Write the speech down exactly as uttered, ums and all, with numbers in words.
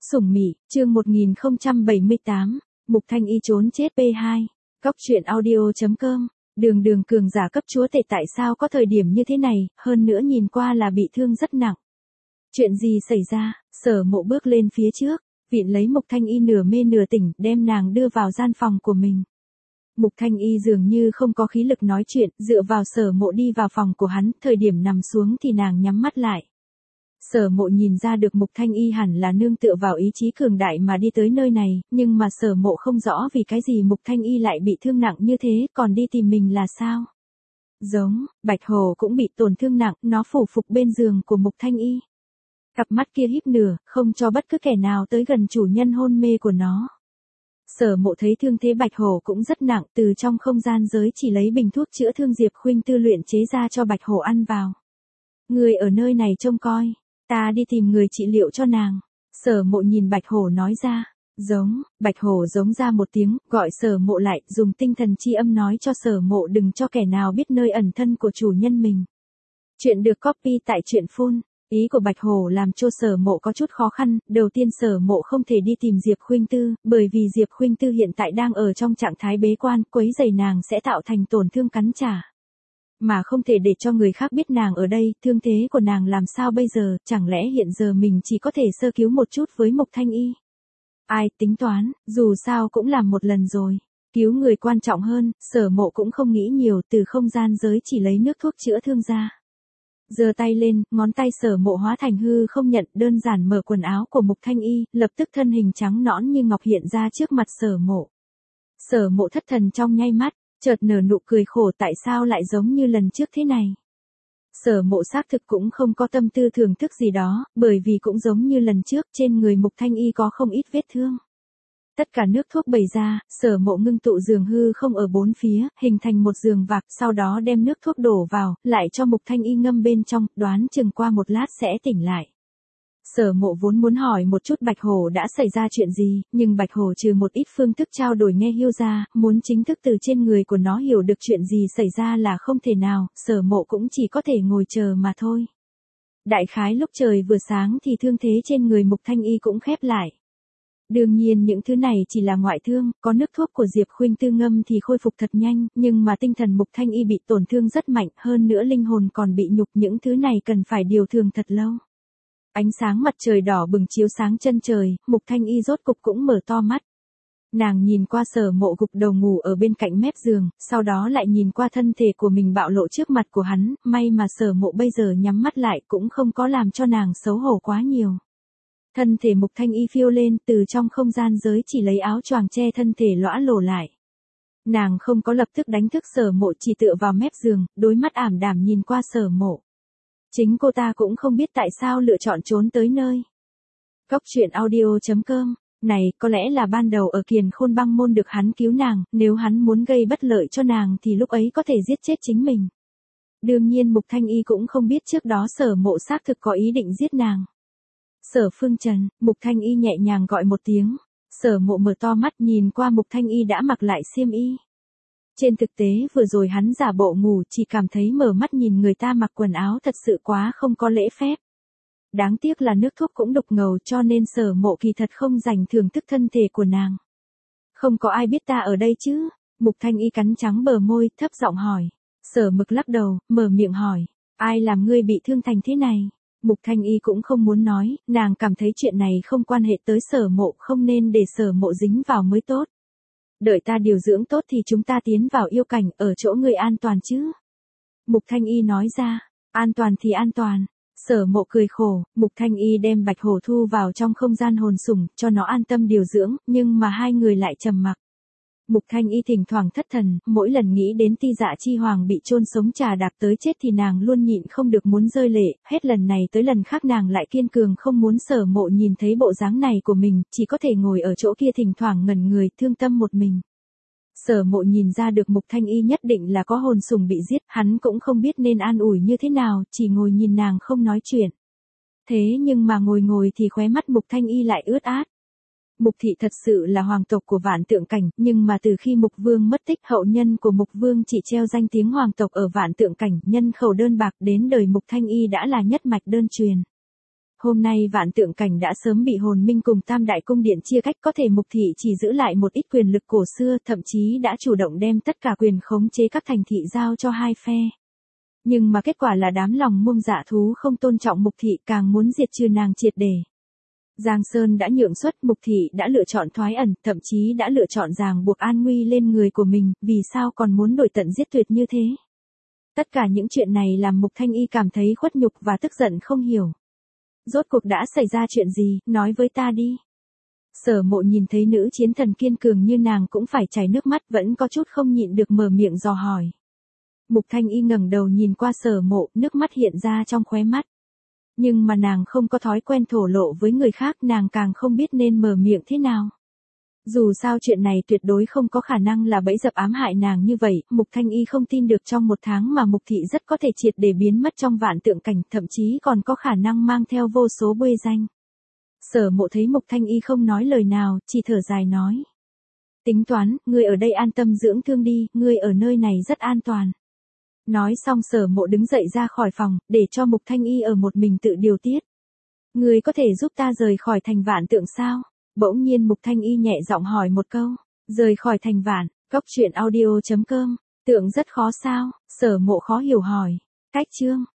Sủng Mị, chương một nghìn không trăm bảy mươi tám, Mục Thanh Y trốn chết pê hai. Góc truyện audio chấm com. Đường đường cường giả cấp chúa tể tại sao có thời điểm như thế này, hơn nữa nhìn qua là bị thương rất nặng. Chuyện gì xảy ra? Sở Mộ bước lên phía trước, viện lấy Mục Thanh Y nửa mê nửa tỉnh, đem nàng đưa vào gian phòng của mình. Mục Thanh Y dường như không có khí lực nói chuyện, dựa vào Sở Mộ đi vào phòng của hắn, thời điểm nằm xuống thì nàng nhắm mắt lại. Sở Mộ nhìn ra được Mục Thanh Y hẳn là nương tựa vào ý chí cường đại mà đi tới nơi này, nhưng mà Sở Mộ không rõ vì cái gì Mục Thanh Y lại bị thương nặng như thế, còn đi tìm mình là sao? Giống, Bạch Hổ cũng bị tổn thương nặng, nó phủ phục bên giường của Mục Thanh Y. Cặp mắt kia híp nửa, không cho bất cứ kẻ nào tới gần chủ nhân hôn mê của nó. Sở Mộ thấy thương thế Bạch Hổ cũng rất nặng, từ trong không gian giới chỉ lấy bình thuốc chữa thương Diệp Khuynh Tư luyện chế ra cho Bạch Hổ ăn vào. Người ở nơi này trông coi. Ta đi tìm người trị liệu cho nàng. Sở Mộ nhìn Bạch Hổ nói ra. Giống, Bạch Hổ giống ra một tiếng, gọi Sở Mộ lại, dùng tinh thần chi âm nói cho Sở Mộ đừng cho kẻ nào biết nơi ẩn thân của chủ nhân mình. Chuyện được copy tại truyện phun. Ý của Bạch Hổ làm cho Sở Mộ có chút khó khăn, đầu tiên Sở Mộ không thể đi tìm Diệp Khuynh Tư, bởi vì Diệp Khuynh Tư hiện tại đang ở trong trạng thái bế quan, quấy rầy nàng sẽ tạo thành tổn thương cắn trả. Mà không thể để cho người khác biết nàng ở đây, thương thế của nàng làm sao bây giờ, chẳng lẽ hiện giờ mình chỉ có thể sơ cứu một chút với Mục Thanh Y. Ai tính toán, dù sao cũng làm một lần rồi. Cứu người quan trọng hơn, Sở Mộ cũng không nghĩ nhiều, từ không gian giới chỉ lấy nước thuốc chữa thương ra. Giơ tay lên, ngón tay Sở Mộ hóa thành hư không nhận, đơn giản mở quần áo của Mục Thanh Y, lập tức thân hình trắng nõn như ngọc hiện ra trước mặt Sở Mộ. Sở Mộ thất thần trong nháy mắt, chợt nở nụ cười khổ tại sao lại giống như lần trước thế này. Sở Mộ xác thực cũng không có tâm tư thưởng thức gì đó, bởi vì cũng giống như lần trước trên người Mục Thanh Y có không ít vết thương. Tất cả nước thuốc bày ra, Sở Mộ ngưng tụ giường hư không ở bốn phía, hình thành một giường vạc, sau đó đem nước thuốc đổ vào, lại cho Mục Thanh Y ngâm bên trong, đoán chừng qua một lát sẽ tỉnh lại. Sở Mộ vốn muốn hỏi một chút Bạch Hổ đã xảy ra chuyện gì, nhưng Bạch Hổ trừ một ít phương thức trao đổi nghe hiêu ra, muốn chính thức từ trên người của nó hiểu được chuyện gì xảy ra là không thể nào, Sở Mộ cũng chỉ có thể ngồi chờ mà thôi. Đại khái lúc trời vừa sáng thì thương thế trên người Mục Thanh Y cũng khép lại. Đương nhiên những thứ này chỉ là ngoại thương, có nước thuốc của Diệp Khuynh Tư ngâm thì khôi phục thật nhanh, nhưng mà tinh thần Mục Thanh Y bị tổn thương rất mạnh, hơn nữa linh hồn còn bị nhục, những thứ này cần phải điều thường thật lâu. Ánh sáng mặt trời đỏ bừng chiếu sáng chân trời, Mục Thanh Y rốt cục cũng mở to mắt. Nàng nhìn qua Sở Mộ gục đầu ngủ ở bên cạnh mép giường, sau đó lại nhìn qua thân thể của mình bạo lộ trước mặt của hắn, may mà Sở Mộ bây giờ nhắm mắt lại cũng không có làm cho nàng xấu hổ quá nhiều. Thân thể Mục Thanh Y phiêu lên, từ trong không gian giới chỉ lấy áo choàng che thân thể lõa lồ lại. Nàng không có lập tức đánh thức Sở Mộ, chỉ tựa vào mép giường, đôi mắt ảm đạm nhìn qua Sở Mộ. Chính cô ta cũng không biết tại sao lựa chọn trốn tới nơi. Góc truyện audio chấm com. Này, có lẽ là ban đầu ở Kiền Khôn Băng Môn được hắn cứu nàng, nếu hắn muốn gây bất lợi cho nàng thì lúc ấy có thể giết chết chính mình. Đương nhiên Mục Thanh Y cũng không biết trước đó Sở Mộ xác thực có ý định giết nàng. Sở Phương Trần, Mục Thanh Y nhẹ nhàng gọi một tiếng. Sở Mộ mở to mắt nhìn qua Mục Thanh Y đã mặc lại xiêm y. Trên thực tế vừa rồi hắn giả bộ ngủ, chỉ cảm thấy mở mắt nhìn người ta mặc quần áo thật sự quá không có lễ phép. Đáng tiếc là nước thuốc cũng đục ngầu cho nên Sở Mộ kỳ thật không dành thưởng thức thân thể của nàng. Không có ai biết ta ở đây chứ? Mục Thanh Y cắn trắng bờ môi, thấp giọng hỏi. Sở Mực lắc đầu, mở miệng hỏi. Ai làm ngươi bị thương thành thế này? Mục Thanh Y cũng không muốn nói, nàng cảm thấy chuyện này không quan hệ tới Sở Mộ, không nên để Sở Mộ dính vào mới tốt. Đợi ta điều dưỡng tốt thì chúng ta tiến vào yêu cảnh, ở chỗ người an toàn chứ. Mục Thanh Y nói ra, an toàn thì an toàn. Sở Mộ cười khổ, Mục Thanh Y đem Bạch Hổ thu vào trong không gian hồn sủng, cho nó an tâm điều dưỡng, nhưng mà hai người lại trầm mặc. Mục Thanh Y thỉnh thoảng thất thần, mỗi lần nghĩ đến Ti Dạ Chi Hoàng bị chôn sống trà đạp tới chết thì nàng luôn nhịn không được muốn rơi lệ, hết lần này tới lần khác nàng lại kiên cường không muốn Sở Mộ nhìn thấy bộ dáng này của mình, chỉ có thể ngồi ở chỗ kia thỉnh thoảng ngẩn người, thương tâm một mình. Sở Mộ nhìn ra được Mục Thanh Y nhất định là có hồn sủng bị giết, hắn cũng không biết nên an ủi như thế nào, chỉ ngồi nhìn nàng không nói chuyện. Thế nhưng mà ngồi ngồi thì khóe mắt Mục Thanh Y lại ướt át. Mục thị thật sự là hoàng tộc của Vạn Tượng Cảnh, nhưng mà từ khi Mục Vương mất tích, hậu nhân của Mục Vương chỉ treo danh tiếng hoàng tộc ở Vạn Tượng Cảnh, nhân khẩu đơn bạc, đến đời Mục Thanh Y đã là nhất mạch đơn truyền. Hôm nay Vạn Tượng Cảnh đã sớm bị Hồn Minh cùng Tam Đại Cung Điện chia cách, có thể Mục Thị chỉ giữ lại một ít quyền lực cổ xưa, thậm chí đã chủ động đem tất cả quyền khống chế các thành thị giao cho hai phe. Nhưng mà kết quả là đám lòng mông dạ thú không tôn trọng Mục Thị, càng muốn diệt trừ nàng triệt để. Giang Sơn đã nhượng xuất, Mục Thị đã lựa chọn thoái ẩn, thậm chí đã lựa chọn ràng buộc an nguy lên người của mình, vì sao còn muốn đổi tận giết tuyệt như thế? Tất cả những chuyện này làm Mục Thanh Y cảm thấy khuất nhục và tức giận không hiểu. Rốt cuộc đã xảy ra chuyện gì, nói với ta đi. Sở Mộ nhìn thấy nữ chiến thần kiên cường như nàng cũng phải chảy nước mắt, vẫn có chút không nhịn được mở miệng dò hỏi. Mục Thanh Y ngẩng đầu nhìn qua Sở Mộ, nước mắt hiện ra trong khóe mắt. Nhưng mà nàng không có thói quen thổ lộ với người khác, nàng càng không biết nên mở miệng thế nào. Dù sao chuyện này tuyệt đối không có khả năng là bẫy dập ám hại nàng như vậy, Mục Thanh Y không tin được trong một tháng mà Mục Thị rất có thể triệt để biến mất trong Vạn Tượng Cảnh, thậm chí còn có khả năng mang theo vô số bê danh. Sở Mộ thấy Mục Thanh Y không nói lời nào, chỉ thở dài nói. Tính toán, ngươi ở đây an tâm dưỡng thương đi, ngươi ở nơi này rất an toàn. Nói xong Sở Mộ đứng dậy ra khỏi phòng, để cho Mục Thanh Y ở một mình tự điều tiết. Ngươi có thể giúp ta rời khỏi thành Vạn Tượng sao? Bỗng nhiên Mục Thanh Y nhẹ giọng hỏi một câu. Rời khỏi thành Vạn, Cốc Truyện Audio chấm com. Tượng rất khó sao? Sở Mộ khó hiểu hỏi. Cách chương.